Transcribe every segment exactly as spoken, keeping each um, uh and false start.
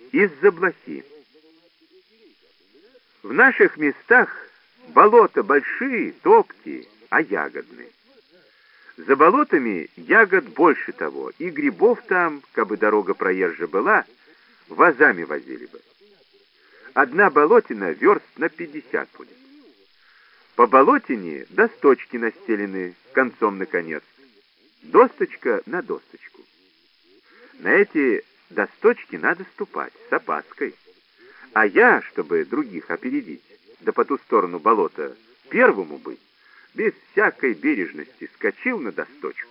Из-за блохи. В наших местах болота большие, топкие, а ягодные. За болотами ягод больше того, и грибов там, кабы дорога проезжа была, вазами возили бы. Одна болотина верст на пятьдесят будет. По болотине досточки настелены концом на конец, досточка на досточку. На эти досточки надо ступать с опаской. А я, чтобы других опередить, да по ту сторону болота первому быть, без всякой бережности скочил на досточку.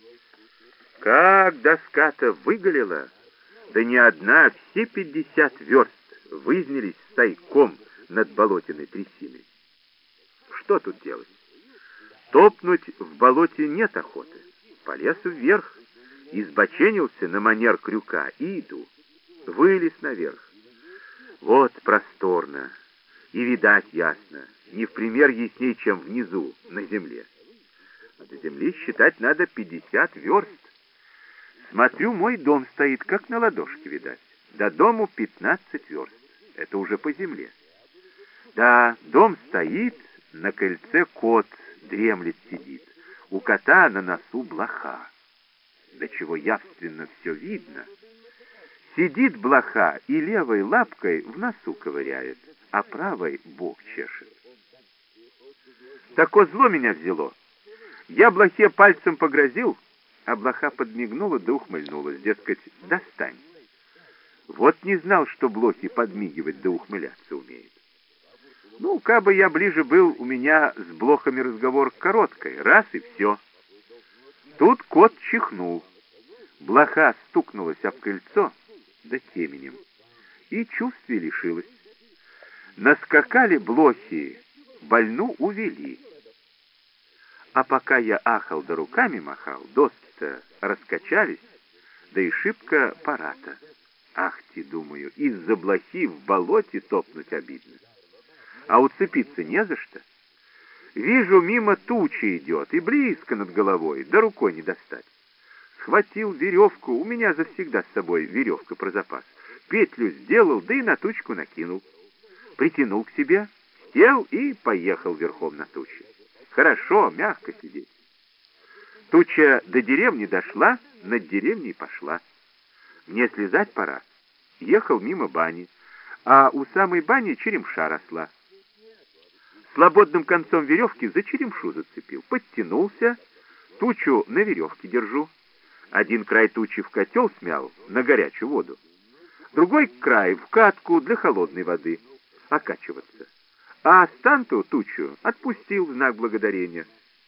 Как доска-то выголела, да не одна, все пятьдесят верст вызнялись стайком над болотиной трясиной. Что тут делать? Топнуть в болоте нет охоты. Полез вверх, избоченился на манер крюка и иду. Вылез наверх. Вот просторно, и видать ясно, не в пример ясней, чем внизу, на земле. А до земли считать надо пятьдесят верст. Смотрю, мой дом стоит, как на ладошке, видать. До дому пятнадцать верст. Это уже по земле. Да, дом стоит, на крыльце кот дремлет сидит. У кота на носу блоха. До чего явственно все видно. Сидит блоха и левой лапкой в носу ковыряет, а правой бок чешет. Тако зло меня взяло. Я блохе пальцем погрозил, а блоха подмигнула да ухмыльнулась, дескать, достань. Вот не знал, что блохи подмигивать да ухмыляться умеют. Ну, кабы я ближе был, у меня с блохами разговор короткой, раз и все. Тут кот чихнул. Блоха стукнулась об крыльцо, да теменем, и чувствия лишилась. Наскакали блохи, больну увели. А пока я ахал да руками махал, доски-то раскачались, да и шибко пора-то. Ах ты, думаю, из-за блохи в болоте топнуть обидно. А уцепиться не за что. Вижу, мимо тучи идет, и близко над головой, да рукой не достать. Схватил веревку, у меня завсегда с собой веревка про запас. Петлю сделал, да и на тучку накинул. Притянул к себе, сел и поехал верхом на туче. Хорошо, мягко сидеть. Туча до деревни дошла, над деревней пошла. Мне слезать пора. Ехал мимо бани, а у самой бани черемша росла. Слободным концом веревки за черемшу зацепил. Подтянулся, тучу на веревке держу. Один край тучи в котел смял на горячую воду. Другой край в катку для холодной воды. Окачиваться. А станту тучу отпустил в знак благодарения.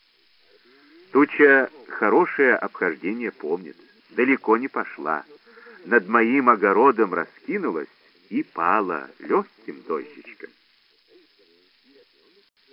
Туча хорошее обхождение помнит. Далеко не пошла. Над моим огородом раскинулась и пала легким дождичком.